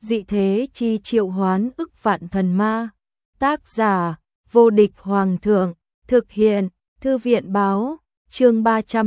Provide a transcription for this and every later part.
dị thế chi triệu hoán ức vạn thần ma. Tác giả, vô địch hoàng thượng, thực hiện, thư viện báo, chương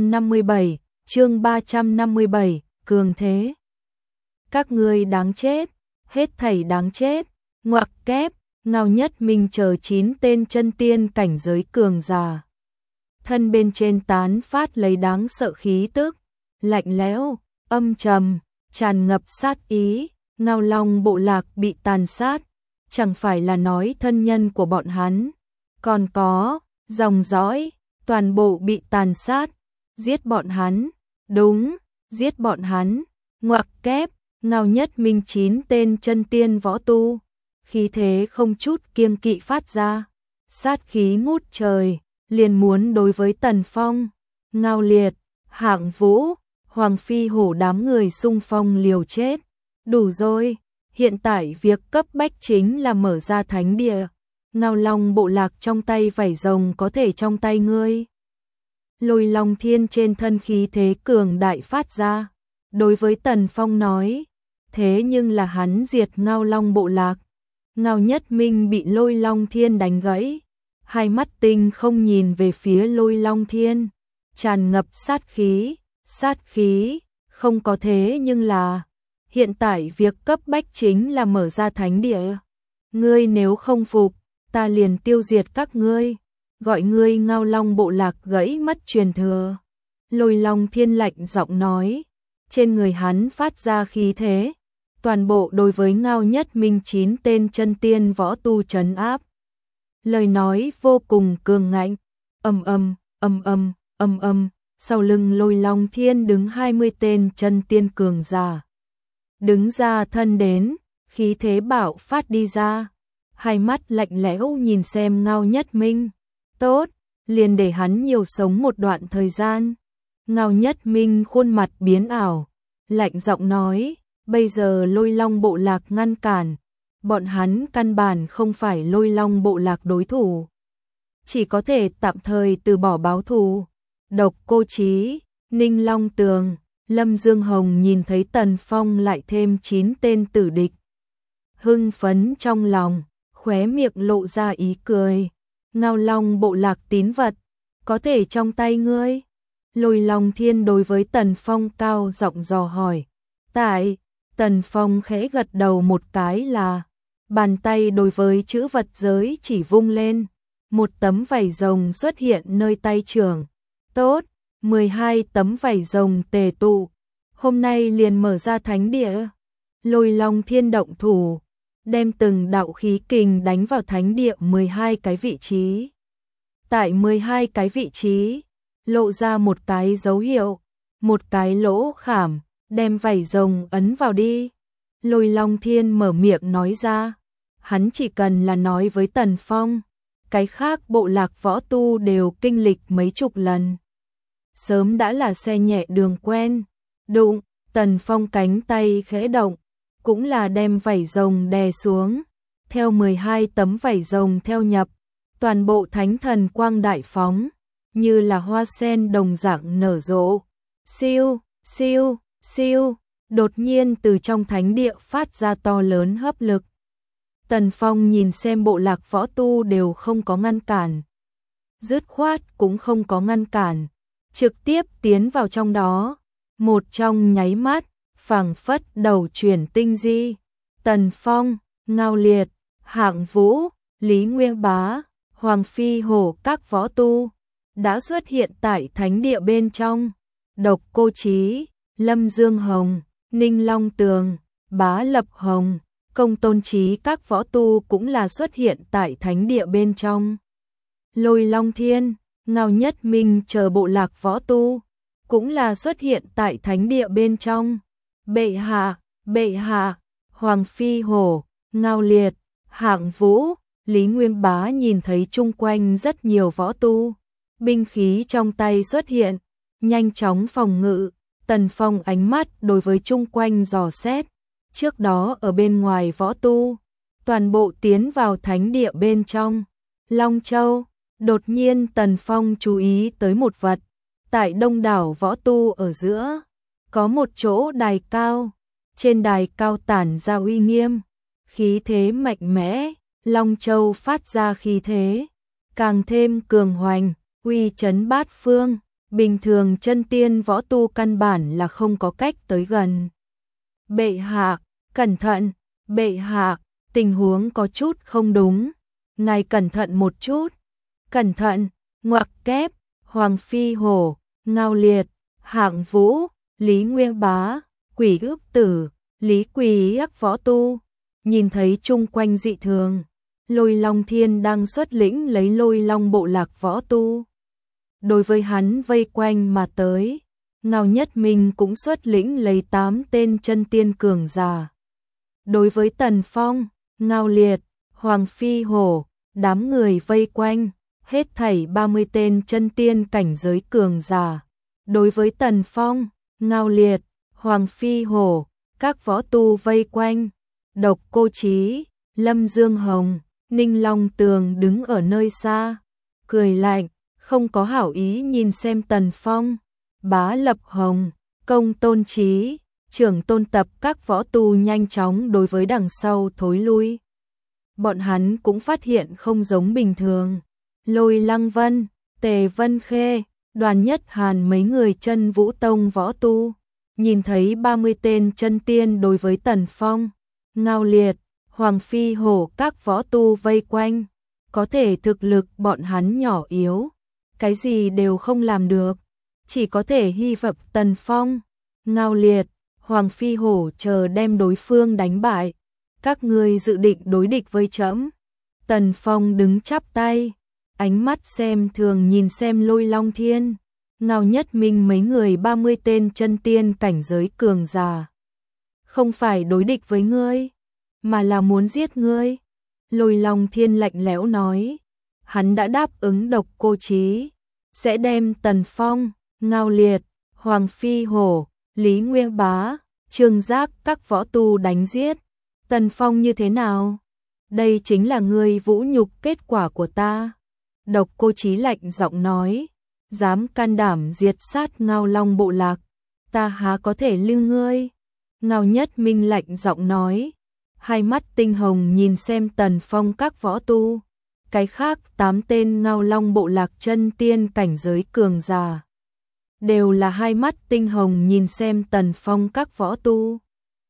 357, cường thế. Các ngươi đáng chết, hết thảy đáng chết, ngoặc kép, Ngao Nhất Minh chờ 9 tên chân tiên cảnh giới cường giả. Thân bên trên tán phát lấy đáng sợ khí tức, lạnh lẽo, âm trầm, tràn ngập sát ý. Ngao Long bộ lạc bị tàn sát, chẳng phải là nói thân nhân của bọn hắn, còn có dòng dõi, toàn bộ bị tàn sát, giết bọn hắn, đúng, giết bọn hắn, ngoặc kép, Ngao Nhất Minh 9 tên chân tiên võ tu, khí thế không chút kiêng kỵ phát ra, sát khí ngút trời, liền muốn đối với Tần Phong, Ngao Liệt, Hạng Vũ, Hoàng Phi Hổ đám người xung phong liều chết. Đủ rồi, hiện tại việc cấp bách chính là mở ra thánh địa. Ngao Long bộ lạc trong tay vảy rồng có thể trong tay ngươi. Lôi Long Thiên trên thân khí thế cường đại phát ra. Đối với Tần Phong nói, thế nhưng là hắn diệt Ngao Long bộ lạc. Ngao Nhất Minh bị Lôi Long Thiên đánh gãy. Hai mắt tinh không nhìn về phía Lôi Long Thiên. Tràn ngập sát khí, không có thế nhưng là... Hiện tại việc cấp bách chính là mở ra thánh địa. Ngươi nếu không phục, ta liền tiêu diệt các ngươi. Gọi ngươi Ngao Long bộ lạc gãy mất truyền thừa. Lôi Long Thiên lạnh giọng nói. Trên người hắn phát ra khí thế. Toàn bộ đối với Ngao Nhất Minh 9 tên chân tiên võ tu trấn áp. Lời nói vô cùng cường ngạnh. Âm. Sau lưng Lôi Long Thiên đứng 20 tên chân tiên cường giả. Đứng ra thân đến, khí thế bạo phát đi ra, hai mắt lạnh lẽo nhìn xem Ngao Nhất Minh. Tốt, liền để hắn nhiều sống một đoạn thời gian. Ngao Nhất Minh khuôn mặt biến ảo, lạnh giọng nói, bây giờ Lôi Long bộ lạc ngăn cản, bọn hắn căn bản không phải Lôi Long bộ lạc đối thủ. Chỉ có thể tạm thời từ bỏ báo thù. Độc Cô Chí, Ninh Long Tường, Lâm Dương Hồng nhìn thấy Tần Phong lại thêm 9 tên tử địch. Hưng phấn trong lòng, khóe miệng lộ ra ý cười. Ngao Long bộ lạc tín vật, có thể trong tay ngươi. Lôi Long Thiên đối với Tần Phong cao giọng dò hỏi. Tại, Tần Phong khẽ gật đầu một cái là, bàn tay đối với chữ vật giới chỉ vung lên. Một tấm vảy rồng xuất hiện nơi tay trưởng. Tốt. 12 tấm vảy rồng tề tụ, hôm nay liền mở ra thánh địa. Lôi Long Thiên động thủ, đem từng đạo khí kình đánh vào thánh địa 12 cái vị trí. Tại 12 cái vị trí, lộ ra một cái dấu hiệu, một cái lỗ khảm, đem vảy rồng ấn vào đi. Lôi Long Thiên mở miệng nói ra, hắn chỉ cần là nói với Tần Phong, cái khác bộ lạc võ tu đều kinh lịch mấy chục lần. Sớm đã là xe nhẹ đường quen. Đụng, Tần Phong cánh tay khẽ động, cũng là đem vảy rồng đè xuống. Theo 12 tấm vảy rồng theo nhập, toàn bộ thánh thần quang đại phóng, như là hoa sen đồng dạng nở rộ. Siêu, đột nhiên từ trong thánh địa phát ra to lớn hấp lực. Tần Phong nhìn xem bộ lạc võ tu đều không có ngăn cản. Dứt khoát cũng không có ngăn cản. Trực tiếp tiến vào trong đó, một trong nháy mắt, phảng phất đầu chuyển tinh di. Tần Phong, Ngao Liệt, Hạng Vũ, Lý Nguyên Bá, Hoàng Phi Hổ các võ tu, đã xuất hiện tại thánh địa bên trong. Độc Cô Chí, Lâm Dương Hồng, Ninh Long Tường, Bá Lập Hồng, Công Tôn Chí các võ tu cũng là xuất hiện tại thánh địa bên trong. Lôi Long Thiên, Ngao Nhất Minh chờ bộ lạc võ tu, cũng là xuất hiện tại thánh địa bên trong. Bệ hạ, Hoàng Phi Hổ, Ngao Liệt, Hạng Vũ, Lý Nguyên Bá nhìn thấy chung quanh rất nhiều võ tu, binh khí trong tay xuất hiện, nhanh chóng phòng ngự. Tần Phong ánh mắt đối với chung quanh dò xét, trước đó ở bên ngoài võ tu, toàn bộ tiến vào thánh địa bên trong. Long Châu. Đột nhiên Tần Phong chú ý tới một vật, tại đông đảo võ tu ở giữa, có một chỗ đài cao, trên đài cao tản ra uy nghiêm, khí thế mạnh mẽ, Long Châu phát ra khí thế càng thêm cường hoành, uy chấn bát phương, bình thường chân tiên võ tu căn bản là không có cách tới gần. Bệ hạ, cẩn thận, bệ hạ, tình huống có chút không đúng, ngài cẩn thận một chút, cẩn thận, ngoặc kép, Hoàng Phi Hổ, Ngao Liệt, Hạng Vũ, Lý Nguyên Bá, Quỷ Ước Tử, Lý Quỳ Ác võ tu, nhìn thấy chung quanh dị thường, Lôi Long Thiên đang xuất lĩnh lấy Lôi Long bộ lạc võ tu. Đối với hắn vây quanh mà tới, Ngao Nhất Minh cũng xuất lĩnh lấy 8 tên chân tiên cường giả. Đối với Tần Phong, Ngao Liệt, Hoàng Phi Hổ, đám người vây quanh, hết thảy 30 tên chân tiên cảnh giới cường giả. Đối với Tần Phong, Ngao Liệt, Hoàng Phi Hổ, các võ tu vây quanh, Độc Cô Chí, Lâm Dương Hồng, Ninh Long Tường đứng ở nơi xa, cười lạnh, không có hảo ý nhìn xem Tần Phong, Bá Lập Hồng, Công Tôn Chí, Trưởng Tôn Tập các võ tu nhanh chóng đối với đằng sau thối lui. Bọn hắn cũng phát hiện không giống bình thường. Lôi Lăng Vân, Tề Vân Khê, Đoàn Nhất Hàn mấy người chân Vũ Tông võ tu, nhìn thấy 30 tên chân tiên đối với Tần Phong, Ngao Liệt, Hoàng Phi Hổ các võ tu vây quanh, có thể thực lực bọn hắn nhỏ yếu, cái gì đều không làm được, chỉ có thể hy vọng Tần Phong, Ngao Liệt, Hoàng Phi Hổ chờ đem đối phương đánh bại. Các ngươi dự định đối địch với trẫm? Tần Phong đứng chắp tay, ánh mắt xem thường nhìn xem Lôi Long Thiên, Ngao Nhất Minh mấy người 30 tên chân tiên cảnh giới cường giả. Không phải đối địch với ngươi, mà là muốn giết ngươi. Lôi Long Thiên lạnh lẽo nói, hắn đã đáp ứng Độc Cô Chí, sẽ đem Tần Phong, Ngao Liệt, Hoàng Phi Hổ, Lý Nguyên Bá, Trương Giác các võ tu đánh giết. Tần Phong như thế nào? Đây chính là ngươi vũ nhục kết quả của ta. Độc Cô Chí lạnh giọng nói, dám can đảm diệt sát Ngao Long bộ lạc, ta há có thể lưu ngươi. Ngao Nhất Minh lạnh giọng nói, hai mắt tinh hồng nhìn xem Tần Phong các võ tu. Cái khác 8 tên Ngao Long bộ lạc chân tiên cảnh giới cường giả, đều là hai mắt tinh hồng nhìn xem Tần Phong các võ tu.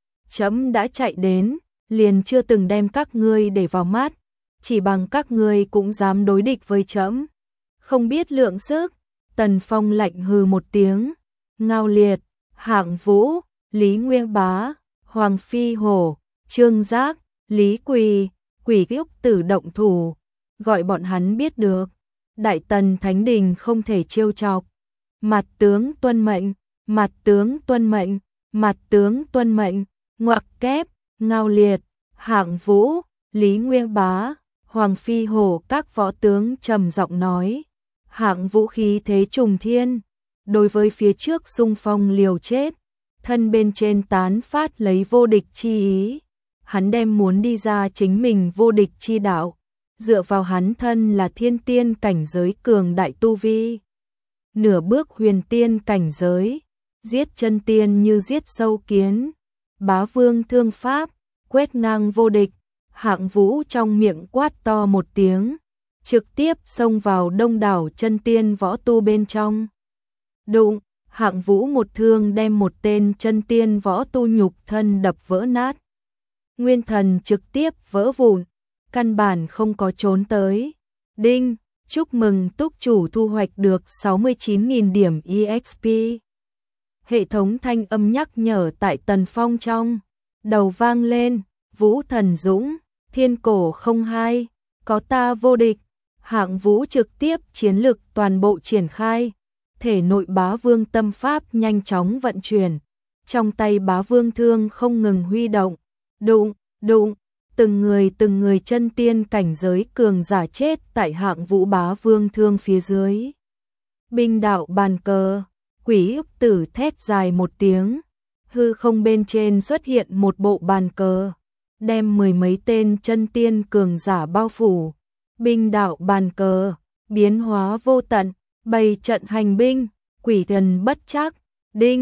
Trẫm đã chạy đến, liền chưa từng đem các ngươi để vào mắt, chỉ bằng các ngươi cũng dám đối địch với trẫm, không biết lượng sức. Tần Phong lạnh hừ một tiếng, Ngao Liệt, Hạng Vũ, Lý Nguyên Bá, Hoàng Phi Hổ, Trương Giác, Lý Quỳ, Quỷ Ước Tử động thủ, gọi bọn hắn biết được, Đại Tần Thánh Đình không thể trêu chọc. Mặt tướng tuân mệnh, mặt tướng tuân mệnh, mặt tướng tuân mệnh, ngoặc kép, Ngao Liệt, Hạng Vũ, Lý Nguyên Bá, Hoàng Phi Hổ các võ tướng trầm giọng nói. Hạng Vũ khí thế trùng thiên, đối với phía trước xung phong liều chết, thân bên trên tán phát lấy vô địch chi ý, hắn đem muốn đi ra chính mình vô địch chi đạo, dựa vào hắn thân là thiên tiên cảnh giới cường đại tu vi, nửa bước huyền tiên cảnh giới, giết chân tiên như giết sâu kiến, bá vương thương pháp, quét ngang vô địch. Hạng Vũ trong miệng quát to một tiếng, trực tiếp xông vào đông đảo chân tiên võ tu bên trong. Đụng, Hạng Vũ một thương đem một tên chân tiên võ tu nhục thân đập vỡ nát. Nguyên thần trực tiếp vỡ vụn, căn bản không có trốn tới. Đinh, chúc mừng túc chủ thu hoạch được 69.000 điểm EXP. Hệ thống thanh âm nhắc nhở tại Tần Phong trong đầu vang lên, Vũ Thần Dũng, Thiên Cổ không hai, có ta vô địch. Hạng Vũ trực tiếp chiến lực toàn bộ triển khai, thể nội bá vương tâm pháp nhanh chóng vận chuyển, trong tay bá vương thương không ngừng huy động, đụng, đụng, từng người chân tiên cảnh giới cường giả chết tại Hạng Vũ bá vương thương phía dưới. Binh đạo bàn cờ, Quỷ Ước Tử thét dài một tiếng, hư không bên trên xuất hiện một bộ bàn cờ, đem mười mấy tên chân tiên cường giả bao phủ. Binh đạo bàn cờ, biến hóa vô tận, bày trận hành binh, quỷ thần bất trắc. Đinh,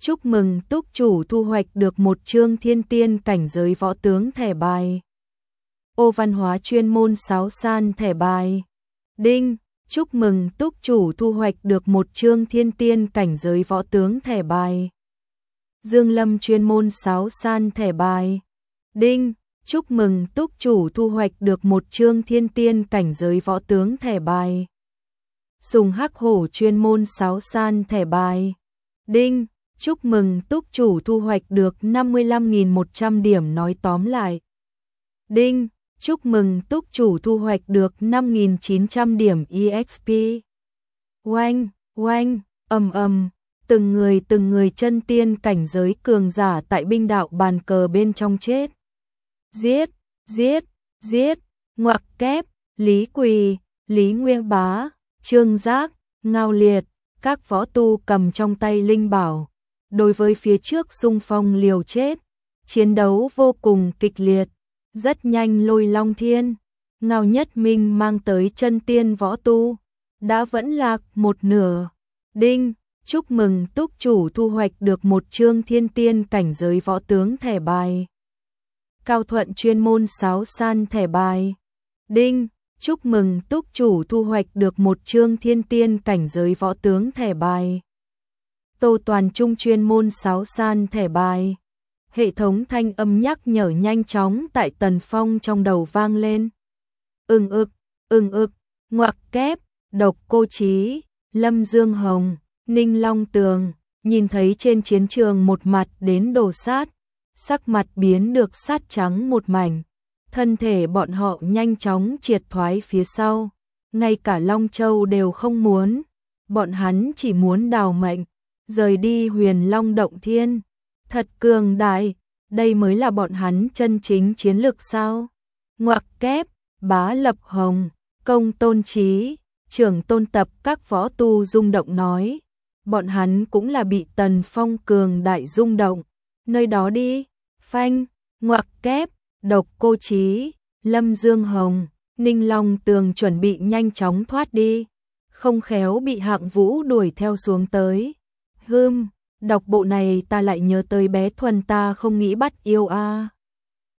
chúc mừng túc chủ thu hoạch được một chương thiên tiên cảnh giới võ tướng thẻ bài. Ô văn hóa chuyên môn 6 san thẻ bài. Đinh, chúc mừng túc chủ thu hoạch được một chương thiên tiên cảnh giới võ tướng thẻ bài. Dương lâm chuyên môn 6 san thẻ bài. Đinh, chúc mừng túc chủ thu hoạch được một chương thiên tiên cảnh giới võ tướng thẻ bài. Sùng hắc hổ chuyên môn 6 san thẻ bài. Đinh, chúc mừng túc chủ thu hoạch được 55.100 điểm nói tóm lại. Đinh, chúc mừng túc chủ thu hoạch được 5.900 điểm EXP. Oanh, oanh, từng người chân tiên cảnh giới cường giả tại binh đạo bàn cờ bên trong chết. Giết, giết, giết, ngoặc kép, Lý Quỳ, Lý Nguyên Bá, Trương Giác, Ngao Liệt, các võ tu cầm trong tay linh bảo. Đối với phía trước xung phong liều chết, chiến đấu vô cùng kịch liệt. Rất nhanh Lôi Long Thiên, Ngao Nhất Minh mang tới chân tiên võ tu, đã vẫn lạc một nửa. Đinh, chúc mừng túc chủ thu hoạch được một chương thiên tiên cảnh giới võ tướng thẻ bài. Cao Thuận chuyên môn 6 san thẻ bài. Đinh, chúc mừng túc chủ thu hoạch được một chương thiên tiên cảnh giới võ tướng thẻ bài. Tô Toàn Trung chuyên môn 6 san thẻ bài. Hệ thống thanh âm nhắc nhở nhanh chóng tại Tần Phong trong đầu vang lên. Ưng ực, ngoặc kép, Độc Cô Chí, Lâm Dương Hồng, Ninh Long Tường, nhìn thấy trên chiến trường một mặt đến đổ sát, sắc mặt biến được sát trắng một mảnh, thân thể bọn họ nhanh chóng triệt thoái phía sau, ngay cả Long Châu đều không muốn, bọn hắn chỉ muốn đào mệnh, rời đi Huyền Long Động Thiên. Thật cường đại, đây mới là bọn hắn chân chính chiến lược sao? Ngoặc kép, Bá Lập Hồng, Công Tôn Chí, Trưởng Tôn Tập các võ tu rung động nói, bọn hắn cũng là bị Tần Phong cường đại rung động, nơi đó đi, phanh, ngoặc kép, Độc Cô Chí, Lâm Dương Hồng, Ninh Long Tường chuẩn bị nhanh chóng thoát đi, không khéo bị Hạng Vũ đuổi theo xuống tới. Đọc bộ này ta lại nhớ tới bé Thuần ta không nghĩ bắt yêu a.